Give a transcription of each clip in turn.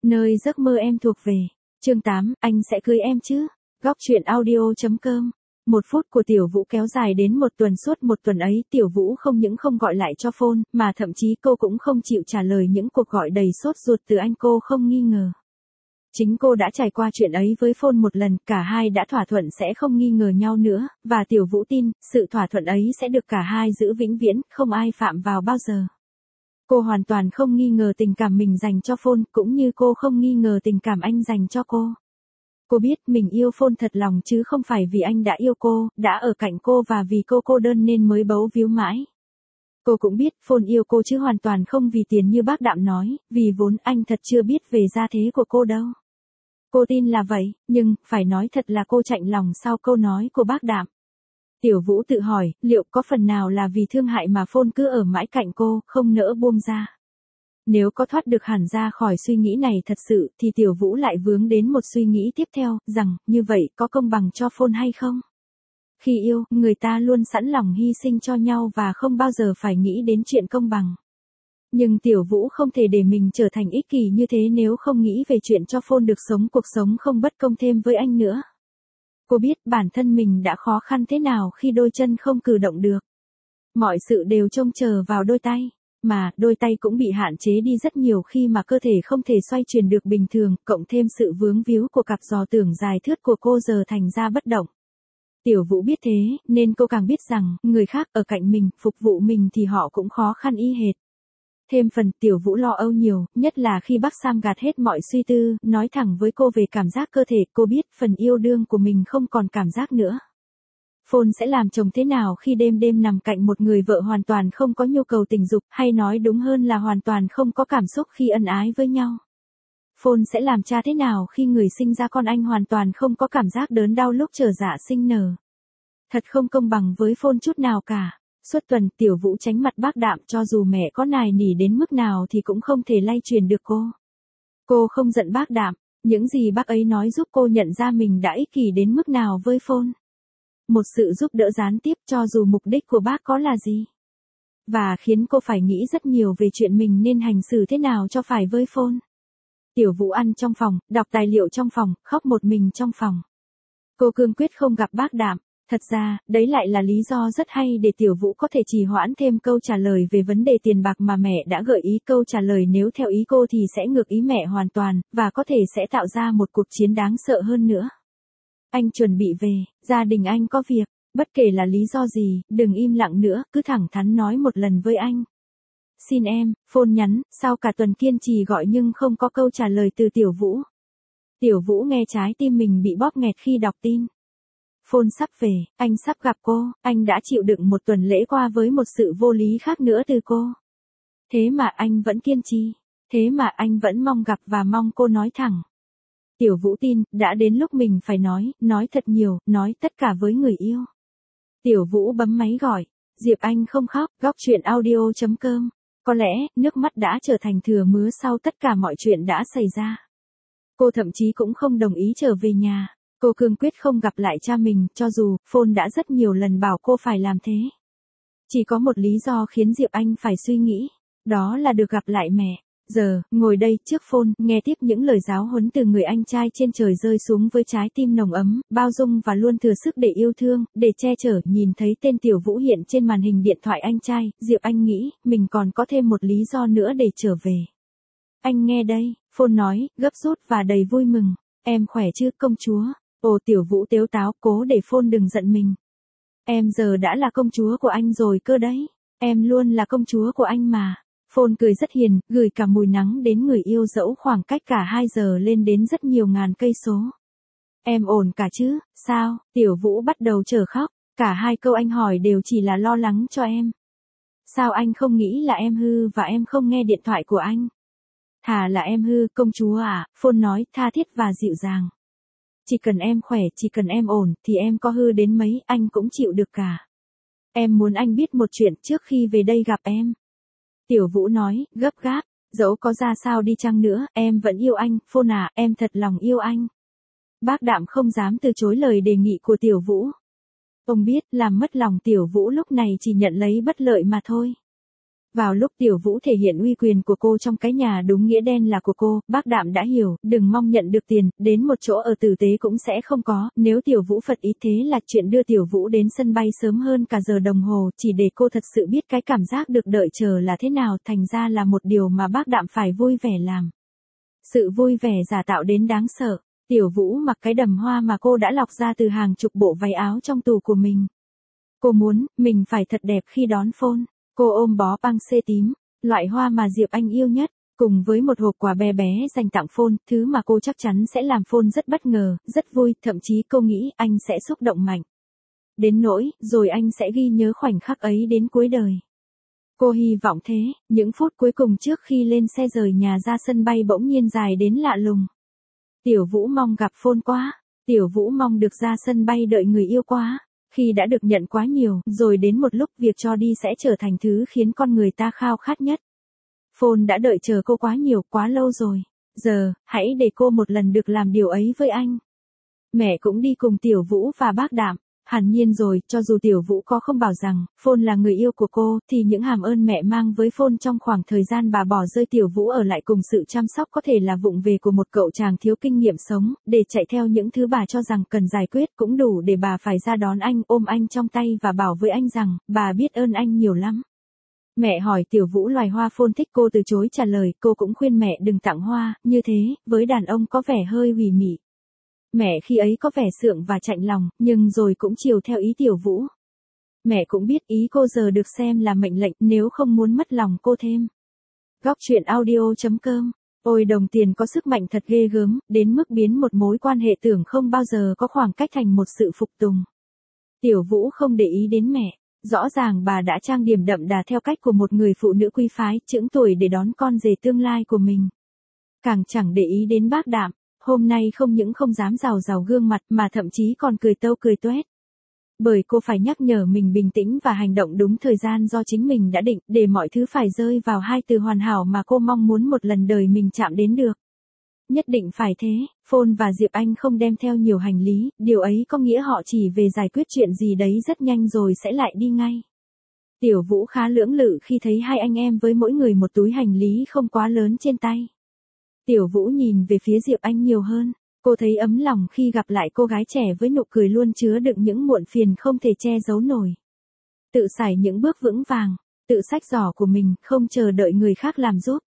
Nơi giấc mơ em thuộc về. Chương 8, anh sẽ cưới em chứ? Góc truyện audio.com. 1 phút của Tiểu Vũ kéo dài đến 1 tuần, suốt 1 tuần ấy Tiểu Vũ không những không gọi lại cho phone, mà thậm chí cô cũng không chịu trả lời những cuộc gọi đầy sốt ruột từ anh. Cô không nghi ngờ. Chính cô đã trải qua chuyện ấy với phone 1 lần, cả hai đã thỏa thuận sẽ không nghi ngờ nhau nữa, và Tiểu Vũ tin, sự thỏa thuận ấy sẽ được cả hai giữ vĩnh viễn, không ai phạm vào bao giờ. Cô hoàn toàn không nghi ngờ tình cảm mình dành cho phone, cũng như cô không nghi ngờ tình cảm anh dành cho cô. Cô biết mình yêu phone thật lòng chứ không phải vì anh đã yêu cô, đã ở cạnh cô và vì cô cô đơn nên mới bấu víu mãi. Cô cũng biết phone yêu cô chứ hoàn toàn không vì tiền như bác Đạm nói, vì vốn anh thật chưa biết về gia thế của cô đâu. Cô tin là vậy, nhưng, phải nói thật là cô chạnh lòng sau câu nói của bác Đạm. Tiểu Vũ tự hỏi, liệu có phần nào là vì thương hại mà phone cứ ở mãi cạnh cô, không nỡ buông ra. Nếu có thoát được hẳn ra khỏi suy nghĩ này thật sự, thì Tiểu Vũ lại vướng đến một suy nghĩ tiếp theo, rằng, như vậy có công bằng cho phone hay không? Khi yêu, người ta luôn sẵn lòng hy sinh cho nhau và không bao giờ phải nghĩ đến chuyện công bằng. Nhưng Tiểu Vũ không thể để mình trở thành ích kỷ như thế nếu không nghĩ về chuyện cho phone được sống cuộc sống không bất công thêm với anh nữa. Cô biết bản thân mình đã khó khăn thế nào khi đôi chân không cử động được. Mọi sự đều trông chờ vào đôi tay, mà đôi tay cũng bị hạn chế đi rất nhiều khi mà cơ thể không thể xoay chuyển được bình thường, cộng thêm sự vướng víu của cặp giò tưởng dài thướt của cô giờ thành ra bất động. Tiểu Vũ biết thế, nên cô càng biết rằng, người khác ở cạnh mình, phục vụ mình thì họ cũng khó khăn y hệt. Thêm phần Tiểu Vũ lo âu nhiều, nhất là khi bác Sam gạt hết mọi suy tư, nói thẳng với cô về cảm giác cơ thể, cô biết phần yêu đương của mình không còn cảm giác nữa. Phone sẽ làm chồng thế nào khi đêm đêm nằm cạnh một người vợ hoàn toàn không có nhu cầu tình dục, hay nói đúng hơn là hoàn toàn không có cảm xúc khi ân ái với nhau. Phone sẽ làm cha thế nào khi người sinh ra con anh hoàn toàn không có cảm giác đớn đau lúc chờ dạ sinh nở. Thật không công bằng với phone chút nào cả. Suốt tuần Tiểu Vũ tránh mặt bác Đạm, cho dù mẹ có nài nỉ đến mức nào thì cũng không thể lay truyền được cô. Cô không giận bác Đạm, những gì bác ấy nói giúp cô nhận ra mình đã ích kỷ đến mức nào với phone. Một sự giúp đỡ gián tiếp cho dù mục đích của bác có là gì. Và khiến cô phải nghĩ rất nhiều về chuyện mình nên hành xử thế nào cho phải với phone. Tiểu Vũ ăn trong phòng, đọc tài liệu trong phòng, khóc một mình trong phòng. Cô cương quyết không gặp bác Đạm. Thật ra, đấy lại là lý do rất hay để Tiểu Vũ có thể trì hoãn thêm câu trả lời về vấn đề tiền bạc mà mẹ đã gợi ý. Câu trả lời nếu theo ý cô thì sẽ ngược ý mẹ hoàn toàn, và có thể sẽ tạo ra một cuộc chiến đáng sợ hơn nữa. Anh chuẩn bị về, gia đình anh có việc, bất kể là lý do gì, đừng im lặng nữa, cứ thẳng thắn nói một lần với anh. Xin em, phone nhắn, sau cả tuần kiên trì gọi nhưng không có câu trả lời từ Tiểu Vũ. Tiểu Vũ nghe trái tim mình bị bóp nghẹt khi đọc tin. Phone sắp về, anh sắp gặp cô, anh đã chịu đựng 1 tuần lễ qua với một sự vô lý khác nữa từ cô. Thế mà anh vẫn kiên trì, thế mà anh vẫn mong gặp và mong cô nói thẳng. Tiểu Vũ tin, đã đến lúc mình phải nói thật nhiều, nói tất cả với người yêu. Tiểu Vũ bấm máy gọi, Diệp Anh không khóc, góc truyện audio.com. Có lẽ, nước mắt đã trở thành thừa mứa sau tất cả mọi chuyện đã xảy ra. Cô thậm chí cũng không đồng ý trở về nhà. Cô cương quyết không gặp lại cha mình, cho dù, phone đã rất nhiều lần bảo cô phải làm thế. Chỉ có một lý do khiến Diệp Anh phải suy nghĩ, đó là được gặp lại mẹ. Giờ, ngồi đây trước phone, nghe tiếp những lời giáo huấn từ người anh trai trên trời rơi xuống với trái tim nồng ấm, bao dung và luôn thừa sức để yêu thương, để che chở. Nhìn thấy tên Tiểu Vũ hiện trên màn hình điện thoại anh trai, Diệp Anh nghĩ, mình còn có thêm một lý do nữa để trở về. Anh nghe đây, phone nói, gấp rút và đầy vui mừng. Em khỏe chứ, công chúa? Ồ, Tiểu Vũ tếu táo, cố để phone đừng giận mình. Em giờ đã là công chúa của anh rồi cơ đấy. Em luôn là công chúa của anh mà. Phone cười rất hiền, gửi cả mùi nắng đến người yêu dẫu khoảng cách cả 2 giờ lên đến rất nhiều ngàn cây số. Em ổn cả chứ, sao? Tiểu Vũ bắt đầu chở khóc, cả 2 câu anh hỏi đều chỉ là lo lắng cho em. Sao anh không nghĩ là em hư và em không nghe điện thoại của anh? Thà là em hư, công chúa à, phone nói, tha thiết và dịu dàng. Chỉ cần em khỏe, chỉ cần em ổn, thì em có hư đến mấy, anh cũng chịu được cả. Em muốn anh biết một chuyện trước khi về đây gặp em. Tiểu Vũ nói, gấp gáp, dẫu có ra sao đi chăng nữa, em vẫn yêu anh, phone à, em thật lòng yêu anh. Bác Đạm không dám từ chối lời đề nghị của Tiểu Vũ. Ông biết, làm mất lòng Tiểu Vũ lúc này chỉ nhận lấy bất lợi mà thôi. Vào lúc Tiểu Vũ thể hiện uy quyền của cô trong cái nhà đúng nghĩa đen là của cô, bác Đạm đã hiểu, đừng mong nhận được tiền, đến một chỗ ở tử tế cũng sẽ không có, nếu Tiểu Vũ phật ý thế là chuyện đưa Tiểu Vũ đến sân bay sớm hơn cả giờ đồng hồ, chỉ để cô thật sự biết cái cảm giác được đợi chờ là thế nào, thành ra là một điều mà bác Đạm phải vui vẻ làm. Sự vui vẻ giả tạo đến đáng sợ. Tiểu Vũ mặc cái đầm hoa mà cô đã lọc ra từ hàng chục bộ váy áo trong tủ của mình. Cô muốn, mình phải thật đẹp khi đón phone. Cô ôm bó băng xê tím, loại hoa mà Diệp Anh yêu nhất, cùng với một hộp quà bé bé dành tặng phone, thứ mà cô chắc chắn sẽ làm phone rất bất ngờ, rất vui, thậm chí cô nghĩ anh sẽ xúc động mạnh. Đến nỗi, rồi anh sẽ ghi nhớ khoảnh khắc ấy đến cuối đời. Cô hy vọng thế, những phút cuối cùng trước khi lên xe rời nhà ra sân bay bỗng nhiên dài đến lạ lùng. Tiểu Vũ mong gặp phone quá, Tiểu Vũ mong được ra sân bay đợi người yêu quá. Khi đã được nhận quá nhiều, rồi đến một lúc việc cho đi sẽ trở thành thứ khiến con người ta khao khát nhất. Phone đã đợi chờ cô quá nhiều, quá lâu rồi. Giờ, hãy để cô một lần được làm điều ấy với anh. Mẹ cũng đi cùng Tiểu Vũ và bác Đạm. Hẳn nhiên rồi, cho dù Tiểu Vũ có không bảo rằng, phone là người yêu của cô, thì những hàm ơn mẹ mang với phone trong khoảng thời gian bà bỏ rơi Tiểu Vũ ở lại cùng sự chăm sóc có thể là vụng về của một cậu chàng thiếu kinh nghiệm sống, để chạy theo những thứ bà cho rằng cần giải quyết cũng đủ để bà phải ra đón anh, ôm anh trong tay và bảo với anh rằng, bà biết ơn anh nhiều lắm. Mẹ hỏi Tiểu Vũ loài hoa phone thích, cô từ chối trả lời, cô cũng khuyên mẹ đừng tặng hoa, như thế, với đàn ông có vẻ hơi ủy mị. Mẹ khi ấy có vẻ sượng và chạnh lòng, nhưng rồi cũng chiều theo ý Tiểu Vũ. Mẹ cũng biết ý cô giờ được xem là mệnh lệnh nếu không muốn mất lòng cô thêm. Góc truyện audio.com. Ôi đồng tiền có sức mạnh thật ghê gớm, đến mức biến một mối quan hệ tưởng không bao giờ có khoảng cách thành một sự phục tùng. Tiểu Vũ không để ý đến mẹ. Rõ ràng bà đã trang điểm đậm đà theo cách của một người phụ nữ quý phái, chững tuổi để đón con rể tương lai của mình. Càng chẳng để ý đến bác Đạm. Hôm nay không những không dám rào rào gương mặt mà thậm chí còn cười tâu cười toét. Bởi cô phải nhắc nhở mình bình tĩnh và hành động đúng thời gian do chính mình đã định, để mọi thứ phải rơi vào hai từ hoàn hảo mà cô mong muốn một lần đời mình chạm đến được. Nhất định phải thế, phone và Diệp Anh không đem theo nhiều hành lý, điều ấy có nghĩa họ chỉ về giải quyết chuyện gì đấy rất nhanh rồi sẽ lại đi ngay. Tiểu Vũ khá lưỡng lự khi thấy hai anh em với mỗi người một túi hành lý không quá lớn trên tay. Tiểu Vũ nhìn về phía Diệp Anh nhiều hơn, cô thấy ấm lòng khi gặp lại cô gái trẻ với nụ cười luôn chứa đựng những muộn phiền không thể che giấu nổi. Tự sải những bước vững vàng, tự xách giỏ của mình, không chờ đợi người khác làm giúp.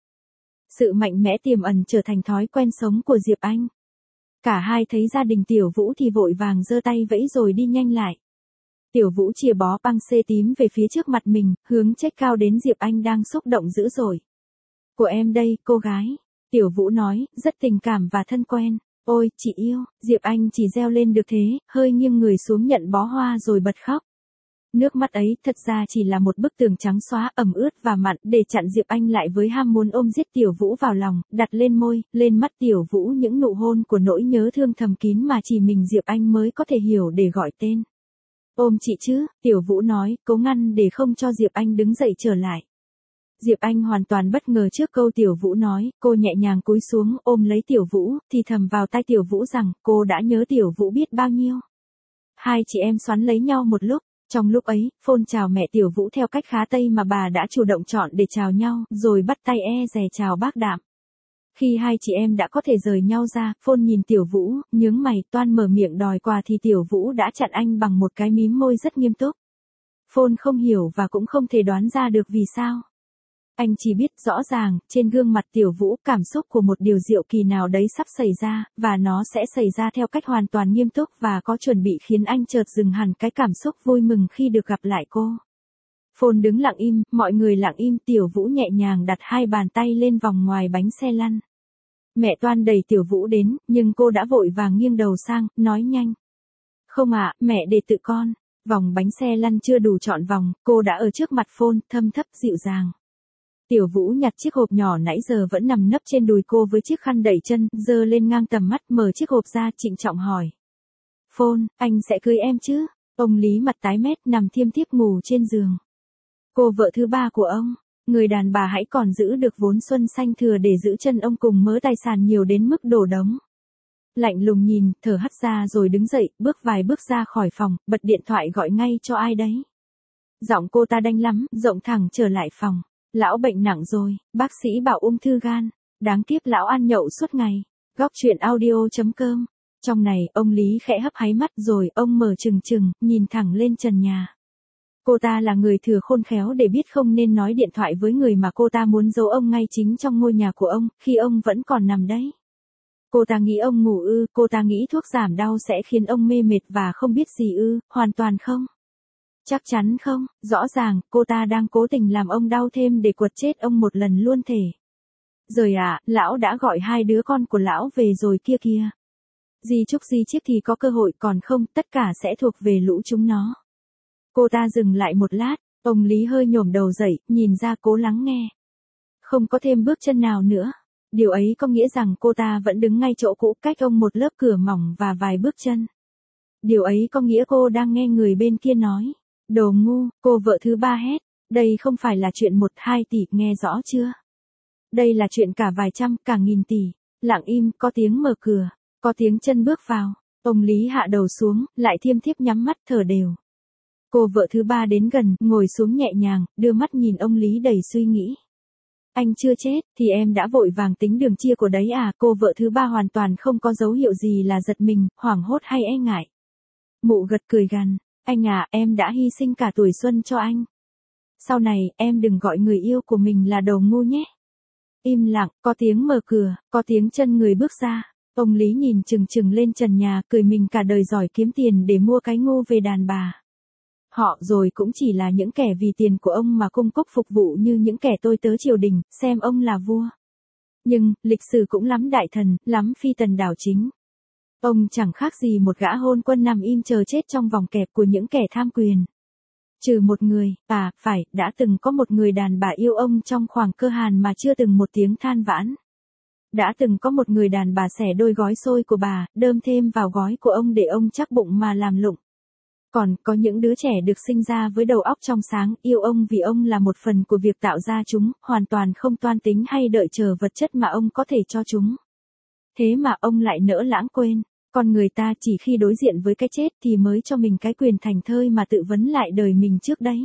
Sự mạnh mẽ tiềm ẩn trở thành thói quen sống của Diệp Anh. Cả hai thấy gia đình Tiểu Vũ thì vội vàng giơ tay vẫy rồi đi nhanh lại. Tiểu Vũ chìa bó băng xê tím về phía trước mặt mình, hướng check cao đến Diệp Anh đang xúc động dữ dội. Của em đây, cô gái. Tiểu Vũ nói, rất tình cảm và thân quen. Ôi, chị yêu, Diệp Anh chỉ reo lên được thế, hơi nghiêng người xuống nhận bó hoa rồi bật khóc. Nước mắt ấy thật ra chỉ là một bức tường trắng xóa ẩm ướt và mặn để chặn Diệp Anh lại với ham muốn ôm giết Tiểu Vũ vào lòng, đặt lên môi, lên mắt Tiểu Vũ những nụ hôn của nỗi nhớ thương thầm kín mà chỉ mình Diệp Anh mới có thể hiểu để gọi tên. Ôm chị chứ, Tiểu Vũ nói, cố ngăn để không cho Diệp Anh đứng dậy trở lại. Diệp Anh hoàn toàn bất ngờ trước câu Tiểu Vũ nói, cô nhẹ nhàng cúi xuống ôm lấy Tiểu Vũ, thì thầm vào tai Tiểu Vũ rằng cô đã nhớ Tiểu Vũ biết bao nhiêu. Hai chị em xoắn lấy nhau một lúc, trong lúc ấy, phone chào mẹ Tiểu Vũ theo cách khá Tây mà bà đã chủ động chọn để chào nhau, rồi bắt tay dè chào bác Đạm. Khi hai chị em đã có thể rời nhau ra, phone nhìn Tiểu Vũ, nhướng mày toan mở miệng đòi quà thì Tiểu Vũ đã chặn anh bằng một cái mím môi rất nghiêm túc. Phone không hiểu và cũng không thể đoán ra được vì sao. Anh chỉ biết rõ ràng, trên gương mặt Tiểu Vũ cảm xúc của một điều diệu kỳ nào đấy sắp xảy ra, và nó sẽ xảy ra theo cách hoàn toàn nghiêm túc và có chuẩn bị khiến anh chợt dừng hẳn cái cảm xúc vui mừng khi được gặp lại cô. Phone đứng lặng im, mọi người lặng im, Tiểu Vũ nhẹ nhàng đặt hai bàn tay lên vòng ngoài bánh xe lăn. Mẹ toan đẩy Tiểu Vũ đến, nhưng cô đã vội vàng nghiêng đầu sang, nói nhanh. Không ạ, mẹ để tự con. Vòng bánh xe lăn chưa đủ trọn vòng, cô đã ở trước mặt Phone, thâm thấp dịu dàng. Tiểu Vũ nhặt chiếc hộp nhỏ nãy giờ vẫn nằm nấp trên đùi cô với chiếc khăn đẩy chân, giơ lên ngang tầm mắt, mở chiếc hộp ra, trịnh trọng hỏi. Phone, anh sẽ cưới em chứ? Ông Lý mặt tái mét nằm thiêm thiếp ngủ trên giường. Cô vợ thứ ba của ông, người đàn bà hãy còn giữ được vốn xuân xanh thừa để giữ chân ông cùng mớ tài sản nhiều đến mức đổ đống. Lạnh lùng nhìn, thở hắt ra rồi đứng dậy, bước vài bước ra khỏi phòng, bật điện thoại gọi ngay cho ai đấy. Giọng cô ta đanh lắm, rộng thẳng trở lại phòng. Lão bệnh nặng rồi, bác sĩ bảo ung thư gan. Đáng tiếc lão ăn nhậu suốt ngày. Góc chuyện audio.com. Trong này, ông Lý khẽ hấp háy mắt rồi ông mở trừng trừng, nhìn thẳng lên trần nhà. Cô ta là người thừa khôn khéo để biết không nên nói điện thoại với người mà cô ta muốn giấu ông ngay chính trong ngôi nhà của ông, khi ông vẫn còn nằm đấy. Cô ta nghĩ ông ngủ ư, cô ta nghĩ thuốc giảm đau sẽ khiến ông mê mệt và không biết gì ư, hoàn toàn không. Chắc chắn không, rõ ràng, cô ta đang cố tình làm ông đau thêm để quật chết ông một lần luôn thể. Rồi lão đã gọi 2 đứa con của lão về rồi kia kìa. Di chúc di chiếc thì có cơ hội, còn không, tất cả sẽ thuộc về lũ chúng nó. Cô ta dừng lại một lát, ông Lý hơi nhổm đầu dậy, nhìn ra cố lắng nghe. Không có thêm bước chân nào nữa. Điều ấy có nghĩa rằng cô ta vẫn đứng ngay chỗ cũ, cách ông một lớp cửa mỏng và vài bước chân. Điều ấy có nghĩa cô đang nghe người bên kia nói. Đồ ngu, cô vợ thứ ba hét. Đây không phải là chuyện 1-2 tỷ, nghe rõ chưa? Đây là chuyện cả vài trăm, cả nghìn tỷ. Lặng im, có tiếng mở cửa, có tiếng chân bước vào. Ông Lý hạ đầu xuống, lại thiêm thiếp nhắm mắt thở đều. Cô vợ thứ ba đến gần, ngồi xuống nhẹ nhàng, đưa mắt nhìn ông Lý đầy suy nghĩ. Anh chưa chết, thì em đã vội vàng tính đường chia của đấy à? Cô vợ thứ ba hoàn toàn không có dấu hiệu gì là giật mình, hoảng hốt hay e ngại. Mụ gật cười gằn, anh à, em đã hy sinh cả tuổi xuân cho anh. Sau này, em đừng gọi người yêu của mình là đồ ngu nhé. Im lặng, có tiếng mở cửa, có tiếng chân người bước ra. Ông Lý nhìn chừng chừng lên trần nhà, cười mình cả đời giỏi kiếm tiền để mua cái ngu về đàn bà. Họ rồi cũng chỉ là những kẻ vì tiền của ông mà cung cốc phục vụ như những kẻ tôi tớ triều đình, xem ông là vua. Nhưng, lịch sử cũng lắm đại thần, lắm phi tần đảo chính. Ông chẳng khác gì một gã hôn quân nằm im chờ chết trong vòng kẹp của những kẻ tham quyền. Trừ một người, phải, đã từng có một người đàn bà yêu ông trong khoảng cơ hàn mà chưa từng một tiếng than vãn. Đã từng có một người đàn bà xẻ đôi gói xôi của bà, đơm thêm vào gói của ông để ông chắc bụng mà làm lụng. Còn, có những đứa trẻ được sinh ra với đầu óc trong sáng, yêu ông vì ông là một phần của việc tạo ra chúng, hoàn toàn không toan tính hay đợi chờ vật chất mà ông có thể cho chúng. Thế mà ông lại nỡ lãng quên, con người ta chỉ khi đối diện với cái chết thì mới cho mình cái quyền thành thơi mà tự vấn lại đời mình trước đấy.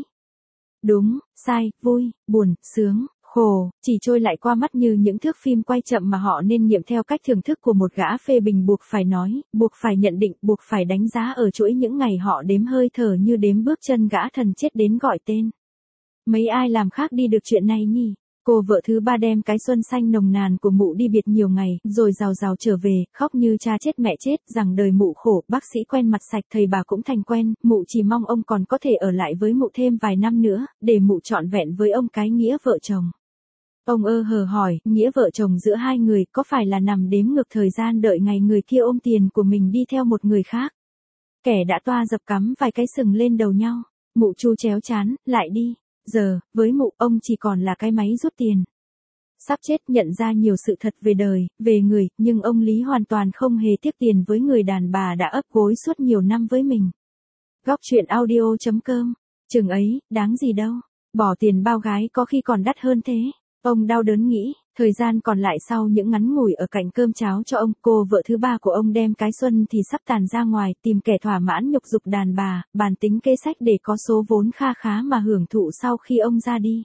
Đúng, sai, vui, buồn, sướng, khổ, chỉ trôi lại qua mắt như những thước phim quay chậm mà họ nên nghiệm theo cách thưởng thức của một gã phê bình buộc phải nói, buộc phải nhận định, buộc phải đánh giá ở chuỗi những ngày họ đếm hơi thở như đếm bước chân gã thần chết đến gọi tên. Mấy ai làm khác đi được chuyện này nhỉ? Cô vợ thứ ba đem cái xuân xanh nồng nàn của mụ đi biệt nhiều ngày, rồi rào rào trở về, khóc như cha chết mẹ chết, rằng đời mụ khổ, bác sĩ quen mặt sạch, thầy bà cũng thành quen, mụ chỉ mong ông còn có thể ở lại với mụ thêm vài năm nữa, để mụ trọn vẹn với ông cái nghĩa vợ chồng. Ông hờ hỏi, nghĩa vợ chồng giữa hai người có phải là nằm đếm ngược thời gian đợi ngày người kia ôm tiền của mình đi theo một người khác? Kẻ đã toa dập cắm vài cái sừng lên đầu nhau, mụ chu chéo chán, lại đi. Giờ, với mụ, ông chỉ còn là cái máy rút tiền. Sắp chết nhận ra nhiều sự thật về đời, về người, nhưng ông Lý hoàn toàn không hề tiếc tiền với người đàn bà đã ấp gối suốt nhiều năm với mình. Góc chuyện audio.com. Chừng ấy, đáng gì đâu. Bỏ tiền bao gái có khi còn đắt hơn thế. Ông đau đớn nghĩ, thời gian còn lại sau những ngắn ngủi ở cạnh cơm cháo cho ông, cô vợ thứ ba của ông đem cái xuân thì sắp tàn ra ngoài, tìm kẻ thỏa mãn nhục dục đàn bà, bàn tính kế sách để có số vốn kha khá mà hưởng thụ sau khi ông ra đi.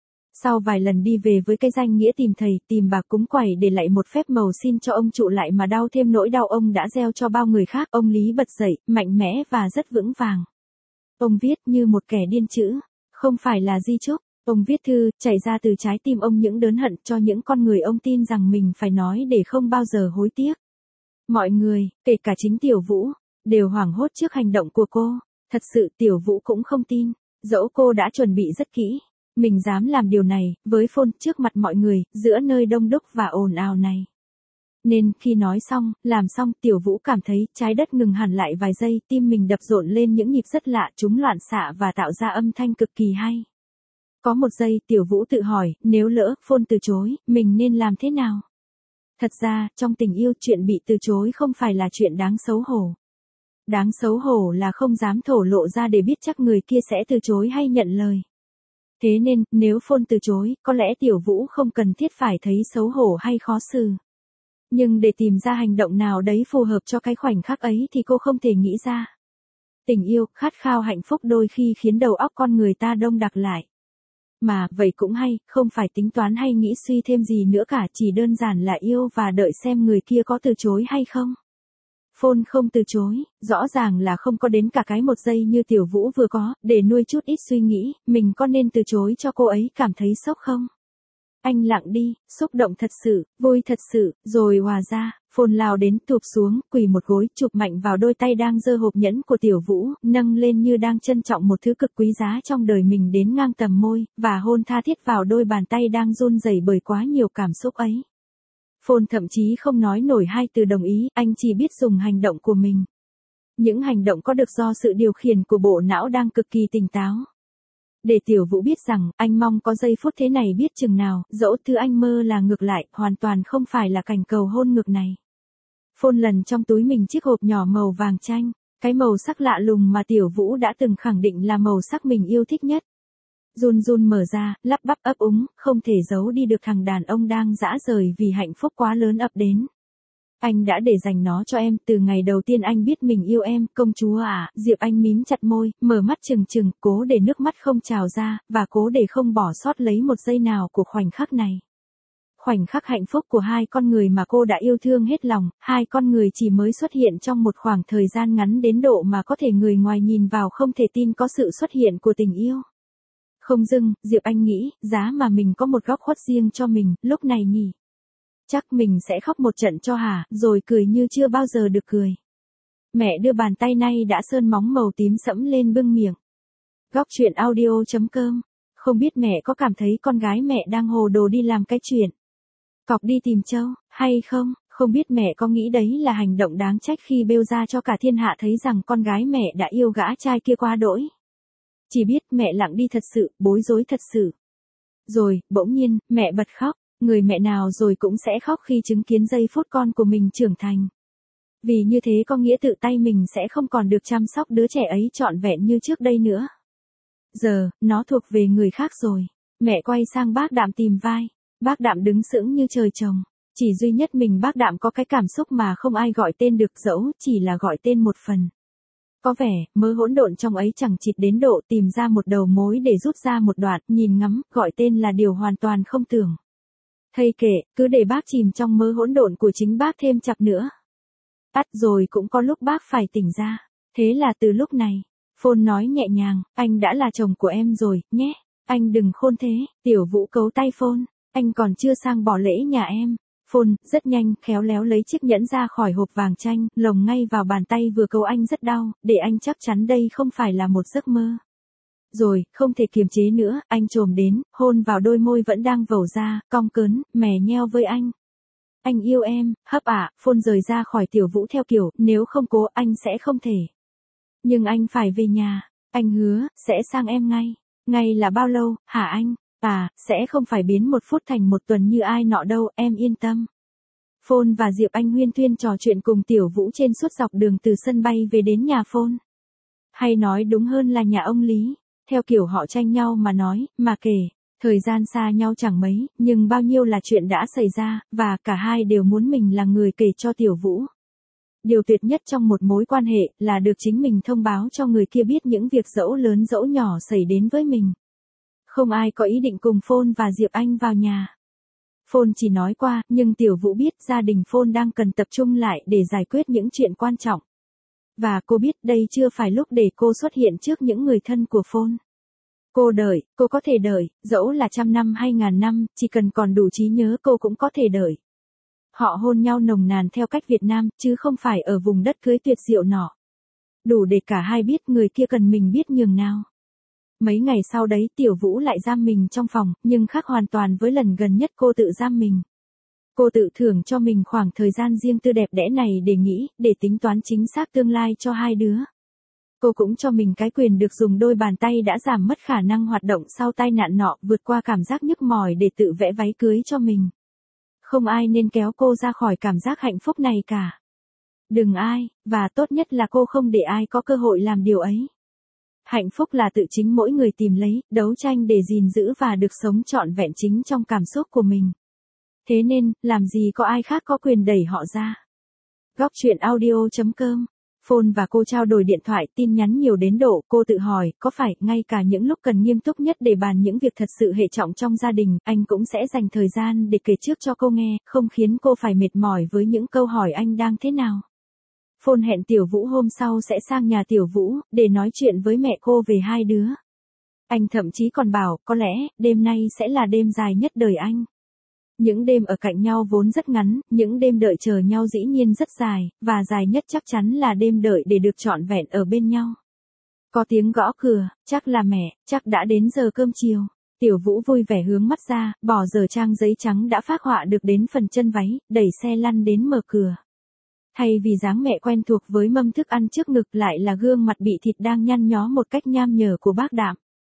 Sau vài lần đi về với cái danh nghĩa tìm thầy, tìm bà cúng quẩy để lại một phép màu xin cho ông trụ lại mà đau thêm nỗi đau ông đã gieo cho bao người khác, ông Lý bật dậy, mạnh mẽ và rất vững vàng. Ông viết như một kẻ điên chữ, không phải là di chúc. Ông viết thư, chảy ra từ trái tim ông những đớn hận cho những con người ông tin rằng mình phải nói để không bao giờ hối tiếc. Mọi người, kể cả chính Tiểu Vũ, đều hoảng hốt trước hành động của cô. Thật sự Tiểu Vũ cũng không tin, dẫu cô đã chuẩn bị rất kỹ. Mình dám làm điều này, với phone, trước mặt mọi người, giữa nơi đông đúc và ồn ào này. Nên, khi nói xong, làm xong, Tiểu Vũ cảm thấy trái đất ngừng hẳn lại vài giây, tim mình đập rộn lên những nhịp rất lạ, chúng loạn xạ và tạo ra âm thanh cực kỳ hay. Có một giây, Tiểu Vũ tự hỏi, nếu lỡ, phone từ chối, mình nên làm thế nào? Thật ra, trong tình yêu, chuyện bị từ chối không phải là chuyện đáng xấu hổ. Đáng xấu hổ là không dám thổ lộ ra để biết chắc người kia sẽ từ chối hay nhận lời. Thế nên, nếu phone từ chối, có lẽ Tiểu Vũ không cần thiết phải thấy xấu hổ hay khó xử. Nhưng để tìm ra hành động nào đấy phù hợp cho cái khoảnh khắc ấy thì cô không thể nghĩ ra. Tình yêu, khát khao hạnh phúc đôi khi khiến đầu óc con người ta đông đặc lại. Mà, vậy cũng hay, không phải tính toán hay nghĩ suy thêm gì nữa cả, chỉ đơn giản là yêu và đợi xem người kia có từ chối hay không. Phone không từ chối, rõ ràng là không có đến cả cái một giây như Tiểu Vũ vừa có, để nuôi chút ít suy nghĩ, mình có nên từ chối cho cô ấy cảm thấy sốc không? Anh lặng đi, xúc động thật sự, vui thật sự, rồi hòa ra, Phone lao đến thụp xuống, quỳ một gối, chụp mạnh vào đôi tay đang giơ hộp nhẫn của Tiểu Vũ, nâng lên như đang trân trọng một thứ cực quý giá trong đời mình đến ngang tầm môi, và hôn tha thiết vào đôi bàn tay đang run rẩy bởi quá nhiều cảm xúc ấy. Phone thậm chí không nói nổi hai từ đồng ý, anh chỉ biết dùng hành động của mình. Những hành động có được do sự điều khiển của bộ não đang cực kỳ tỉnh táo. Để Tiểu Vũ biết rằng, anh mong có giây phút thế này biết chừng nào, dẫu thứ anh mơ là ngược lại, hoàn toàn không phải là cảnh cầu hôn ngược này. Phone lần trong túi mình chiếc hộp nhỏ màu vàng chanh, cái màu sắc lạ lùng mà Tiểu Vũ đã từng khẳng định là màu sắc mình yêu thích nhất. Run run mở ra, lắp bắp ấp úng, không thể giấu đi được thằng đàn ông đang dã rời vì hạnh phúc quá lớn ập đến. Anh đã để dành nó cho em, từ ngày đầu tiên anh biết mình yêu em, công chúa à, Diệp Anh mím chặt môi, mở mắt trừng trừng, cố để nước mắt không trào ra, và cố để không bỏ sót lấy một giây nào của khoảnh khắc này. Khoảnh khắc hạnh phúc của hai con người mà cô đã yêu thương hết lòng, hai con người chỉ mới xuất hiện trong một khoảng thời gian ngắn đến độ mà có thể người ngoài nhìn vào không thể tin có sự xuất hiện của tình yêu. Không dưng, Diệp Anh nghĩ, giá mà mình có một góc khuất riêng cho mình, lúc này nhỉ. Chắc mình sẽ khóc một trận cho hả, rồi cười như chưa bao giờ được cười. Mẹ đưa bàn tay nay đã sơn móng màu tím sẫm lên bưng miệng. Góc truyện audio.com. Không biết mẹ có cảm thấy con gái mẹ đang hồ đồ đi làm cái chuyện cọc đi tìm trâu, hay không? Không biết mẹ có nghĩ đấy là hành động đáng trách khi bêu ra cho cả thiên hạ thấy rằng con gái mẹ đã yêu gã trai kia quá đỗi. Chỉ biết mẹ lặng đi thật sự, bối rối thật sự. Rồi, bỗng nhiên, mẹ bật khóc. Người mẹ nào rồi cũng sẽ khóc khi chứng kiến giây phút con của mình trưởng thành. Vì như thế có nghĩa tự tay mình sẽ không còn được chăm sóc đứa trẻ ấy trọn vẹn như trước đây nữa. Giờ, nó thuộc về người khác rồi. Mẹ quay sang bác Đạm tìm vai. Bác Đạm đứng sững như trời trồng. Chỉ duy nhất mình bác Đạm có cái cảm xúc mà không ai gọi tên được, dẫu chỉ là gọi tên một phần. Có vẻ, mớ hỗn độn trong ấy chẳng chịt đến độ tìm ra một đầu mối để rút ra một đoạn, nhìn ngắm, gọi tên là điều hoàn toàn không tưởng. Thầy kể, cứ để bác chìm trong mớ hỗn độn của chính bác thêm chặp nữa. Rồi cũng có lúc bác phải tỉnh ra. Thế là từ lúc này, Phone nói nhẹ nhàng, anh đã là chồng của em rồi, nhé. Anh đừng khôn thế, Tiểu Vũ cấu tay Phone. Anh còn chưa sang bỏ lễ nhà em. Phone, rất nhanh, khéo léo lấy chiếc nhẫn ra khỏi hộp vàng chanh, lồng ngay vào bàn tay vừa cấu anh rất đau, để anh chắc chắn đây không phải là một giấc mơ. Rồi, không thể kiềm chế nữa, anh chồm đến, hôn vào đôi môi vẫn đang vẩu ra, cong cớn, mè nheo với anh. Anh yêu em, hấp ạ, Phone rời ra khỏi Tiểu Vũ theo kiểu, nếu không cố anh sẽ không thể. Nhưng anh phải về nhà, anh hứa, sẽ sang em ngay. Ngay là bao lâu, hả anh? Sẽ không phải biến một phút thành một tuần như ai nọ đâu, em yên tâm. Phone và Diệp Anh huyên thuyên trò chuyện cùng Tiểu Vũ trên suốt dọc đường từ sân bay về đến nhà Phone. Hay nói đúng hơn là nhà ông Lý. Theo kiểu họ tranh nhau mà nói, mà kể, thời gian xa nhau chẳng mấy, nhưng bao nhiêu là chuyện đã xảy ra, và cả hai đều muốn mình là người kể cho Tiểu Vũ. Điều tuyệt nhất trong một mối quan hệ là được chính mình thông báo cho người kia biết những việc dẫu lớn dẫu nhỏ xảy đến với mình. Không ai có ý định cùng Phone và Diệp Anh vào nhà. Phone chỉ nói qua, nhưng Tiểu Vũ biết gia đình Phone đang cần tập trung lại để giải quyết những chuyện quan trọng. Và cô biết đây chưa phải lúc để cô xuất hiện trước những người thân của Phone. Cô đợi, cô có thể đợi, dẫu là 100 năm hay 1000 năm, chỉ cần còn đủ trí nhớ cô cũng có thể đợi. Họ hôn nhau nồng nàn theo cách Việt Nam, chứ không phải ở vùng đất cưới tuyệt diệu nọ. Đủ để cả hai biết người kia cần mình biết nhường nào. Mấy ngày sau đấy Tiểu Vũ lại giam mình trong phòng, nhưng khác hoàn toàn với lần gần nhất cô tự giam mình. Cô tự thưởng cho mình khoảng thời gian riêng tư đẹp đẽ này để nghĩ, để tính toán chính xác tương lai cho hai đứa. Cô cũng cho mình cái quyền được dùng đôi bàn tay đã giảm mất khả năng hoạt động sau tai nạn nọ, vượt qua cảm giác nhức mỏi để tự vẽ váy cưới cho mình. Không ai nên kéo cô ra khỏi cảm giác hạnh phúc này cả. Đừng ai, và tốt nhất là cô không để ai có cơ hội làm điều ấy. Hạnh phúc là tự chính mỗi người tìm lấy, đấu tranh để gìn giữ và được sống trọn vẹn chính trong cảm xúc của mình. Thế nên, làm gì có ai khác có quyền đẩy họ ra. Góc truyện audio.com Phone và cô trao đổi điện thoại, tin nhắn nhiều đến độ cô tự hỏi, có phải ngay cả những lúc cần nghiêm túc nhất để bàn những việc thật sự hệ trọng trong gia đình, anh cũng sẽ dành thời gian để kể trước cho cô nghe, không khiến cô phải mệt mỏi với những câu hỏi anh đang thế nào. Phone hẹn Tiểu Vũ hôm sau sẽ sang nhà Tiểu Vũ, để nói chuyện với mẹ cô về hai đứa. Anh thậm chí còn bảo, có lẽ, đêm nay sẽ là đêm dài nhất đời anh. Những đêm ở cạnh nhau vốn rất ngắn, những đêm đợi chờ nhau dĩ nhiên rất dài, và dài nhất chắc chắn là đêm đợi để được trọn vẹn ở bên nhau. Có tiếng gõ cửa, chắc là mẹ, chắc đã đến giờ cơm chiều. Tiểu Vũ vui vẻ hướng mắt ra, bỏ giờ trang giấy trắng đã phác họa được đến phần chân váy, đẩy xe lăn đến mở cửa. Thay vì dáng mẹ quen thuộc với mâm thức ăn trước ngực lại là gương mặt bị thịt đang nhăn nhó một cách nham nhở của bác Đạm.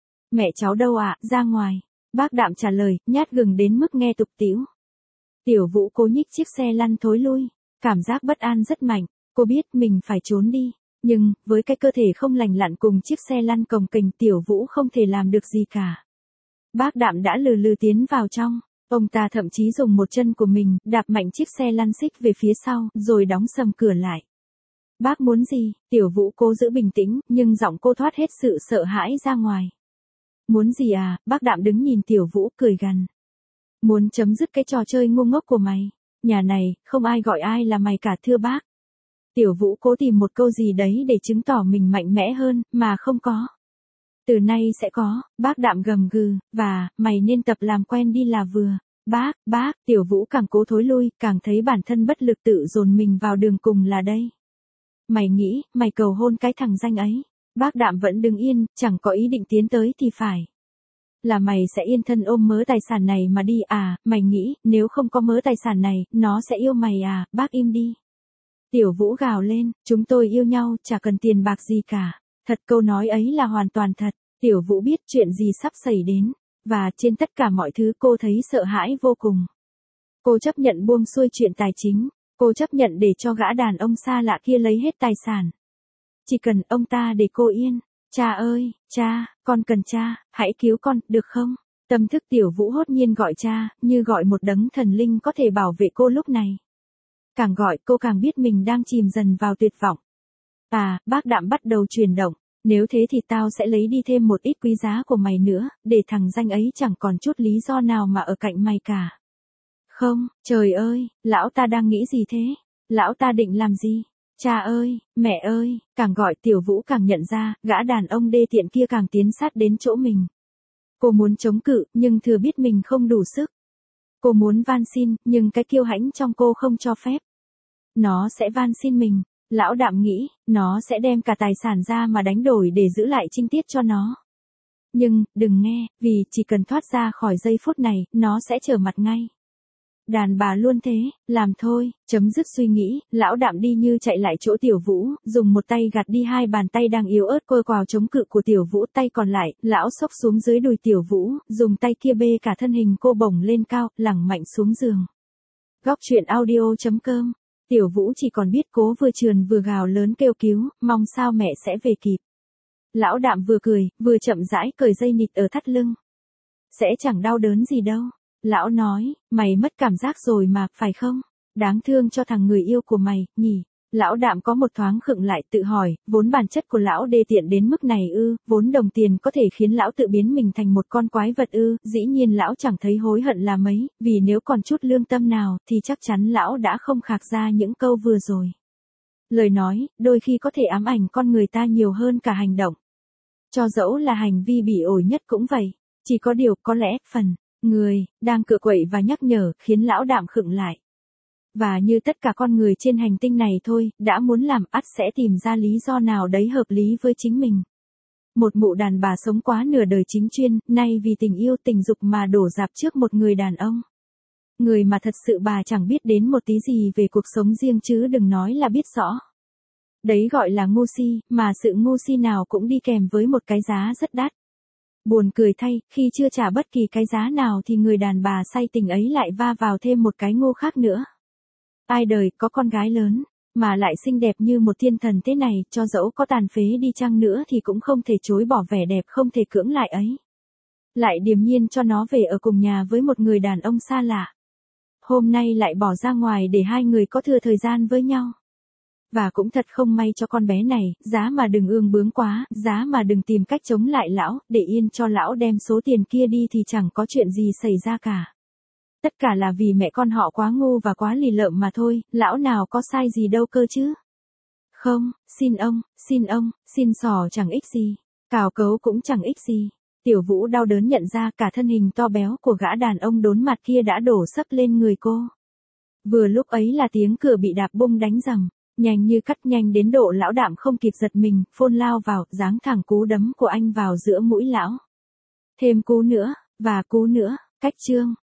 Mẹ cháu đâu ạ, ra ngoài. Bác Đạm trả lời, nhát gừng đến mức nghe tục tĩu. Tiểu Vũ cố nhích chiếc xe lăn thối lui. Cảm giác bất an rất mạnh, cô biết mình phải trốn đi. Nhưng, với cái cơ thể không lành lặn cùng chiếc xe lăn cồng kềnh Tiểu Vũ không thể làm được gì cả. Bác Đạm đã lừ lừ tiến vào trong. Ông ta thậm chí dùng một chân của mình, đạp mạnh chiếc xe lăn xích về phía sau, rồi đóng sầm cửa lại. Bác muốn gì? Tiểu Vũ cố giữ bình tĩnh, nhưng giọng cô thoát hết sự sợ hãi ra ngoài. Muốn gì à? Bác Đạm đứng nhìn Tiểu Vũ cười gằn. Muốn chấm dứt cái trò chơi ngu ngốc của mày. Nhà này, không ai gọi ai là mày cả thưa bác. Tiểu Vũ cố tìm một câu gì đấy để chứng tỏ mình mạnh mẽ hơn, mà không có. Từ nay sẽ có, bác Đạm gầm gừ, và, mày nên tập làm quen đi là vừa. Bác, Tiểu Vũ càng cố thối lui, càng thấy bản thân bất lực tự dồn mình vào đường cùng là đây. Mày nghĩ, mày cầu hôn cái thằng danh ấy. Bác Đạm vẫn đứng yên, chẳng có ý định tiến tới thì phải. Là mày sẽ yên thân ôm mớ tài sản này mà đi à, mày nghĩ, nếu không có mớ tài sản này, nó sẽ yêu mày à, bác im đi. Tiểu Vũ gào lên, chúng tôi yêu nhau, chả cần tiền bạc gì cả. Thật, câu nói ấy là hoàn toàn thật. Tiểu Vũ biết chuyện gì sắp xảy đến, và trên tất cả mọi thứ cô thấy sợ hãi vô cùng. Cô chấp nhận buông xuôi chuyện tài chính, cô chấp nhận để cho gã đàn ông xa lạ kia lấy hết tài sản. Chỉ cần ông ta để cô yên. Cha ơi, cha, con cần cha, hãy cứu con, được không? Tâm thức Tiểu Vũ hốt nhiên gọi cha, như gọi một đấng thần linh có thể bảo vệ cô lúc này. Càng gọi cô càng biết mình đang chìm dần vào tuyệt vọng. À, bác Đạm bắt đầu chuyển động. Nếu thế thì tao sẽ lấy đi thêm một ít quý giá của mày nữa, để thằng danh ấy chẳng còn chút lý do nào mà ở cạnh mày cả. Không, trời ơi, lão ta đang nghĩ gì thế? Lão ta định làm gì? Cha ơi, mẹ ơi, càng gọi Tiểu Vũ càng nhận ra, gã đàn ông đê tiện kia càng tiến sát đến chỗ mình. Cô muốn chống cự, nhưng thừa biết mình không đủ sức. Cô muốn van xin, nhưng cái kiêu hãnh trong cô không cho phép. Nó sẽ van xin mình. Lão Đạm nghĩ, nó sẽ đem cả tài sản ra mà đánh đổi để giữ lại trinh tiết cho nó. Nhưng, đừng nghe, vì chỉ cần thoát ra khỏi giây phút này, nó sẽ trở mặt ngay. Đàn bà luôn thế, làm thôi, chấm dứt suy nghĩ, lão Đạm đi như chạy lại chỗ Tiểu Vũ, dùng một tay gạt đi hai bàn tay đang yếu ớt côi quào chống cự của Tiểu Vũ, tay còn lại, lão xốc xuống dưới đùi Tiểu Vũ, dùng tay kia bê cả thân hình cô bổng lên cao, lẳng mạnh xuống giường. Góc truyện audio.com. Tiểu Vũ chỉ còn biết cố vừa trườn vừa gào lớn kêu cứu, mong sao mẹ sẽ về kịp. Lão Đạm vừa cười, vừa chậm rãi cởi dây nịt ở thắt lưng. Sẽ chẳng đau đớn gì đâu. Lão nói, mày mất cảm giác rồi mà, phải không? Đáng thương cho thằng người yêu của mày, nhỉ? Lão Đạm có một thoáng khựng lại tự hỏi, vốn bản chất của lão đê tiện đến mức này ư, vốn đồng tiền có thể khiến lão tự biến mình thành một con quái vật ư, dĩ nhiên lão chẳng thấy hối hận là mấy, vì nếu còn chút lương tâm nào, thì chắc chắn lão đã không khạc ra những câu vừa rồi. Lời nói, đôi khi có thể ám ảnh con người ta nhiều hơn cả hành động. Cho dẫu là hành vi bỉ ổi nhất cũng vậy, chỉ có điều, có lẽ, phần người đang cựa quậy và nhắc nhở, khiến lão Đạm khựng lại. Và như tất cả con người trên hành tinh này thôi, đã muốn làm ắt sẽ tìm ra lý do nào đấy hợp lý với chính mình. Một mụ đàn bà sống quá nửa đời chính chuyên, nay vì tình yêu tình dục mà đổ rạp trước một người đàn ông. Người mà thật sự bà chẳng biết đến một tí gì về cuộc sống riêng chứ đừng nói là biết rõ. Đấy gọi là ngu si, mà sự ngu si nào cũng đi kèm với một cái giá rất đắt. Buồn cười thay, khi chưa trả bất kỳ cái giá nào thì người đàn bà say tình ấy lại va vào thêm một cái ngu khác nữa. Ai đời có con gái lớn, mà lại xinh đẹp như một thiên thần thế này, cho dẫu có tàn phế đi chăng nữa thì cũng không thể chối bỏ vẻ đẹp không thể cưỡng lại ấy. Lại điềm nhiên cho nó về ở cùng nhà với một người đàn ông xa lạ. Hôm nay lại bỏ ra ngoài để hai người có thừa thời gian với nhau. Và cũng thật không may cho con bé này, giá mà đừng ương bướng quá, giá mà đừng tìm cách chống lại lão, để yên cho lão đem số tiền kia đi thì chẳng có chuyện gì xảy ra cả. Tất cả là vì mẹ con họ quá ngu và quá lì lợm mà thôi, lão nào có sai gì đâu cơ chứ. Không, xin sò chẳng ích gì, cào cấu cũng chẳng ích gì. Tiểu Vũ đau đớn nhận ra cả thân hình to béo của gã đàn ông đốn mặt kia đã đổ sấp lên người cô. Vừa lúc ấy là tiếng cửa bị đạp bung đánh rầm, nhanh như cắt, nhanh đến độ lão Đạm không kịp giật mình, phôn lao vào, giáng thẳng cú đấm của anh vào giữa mũi lão. Thêm cú nữa, và cú nữa, cách chương.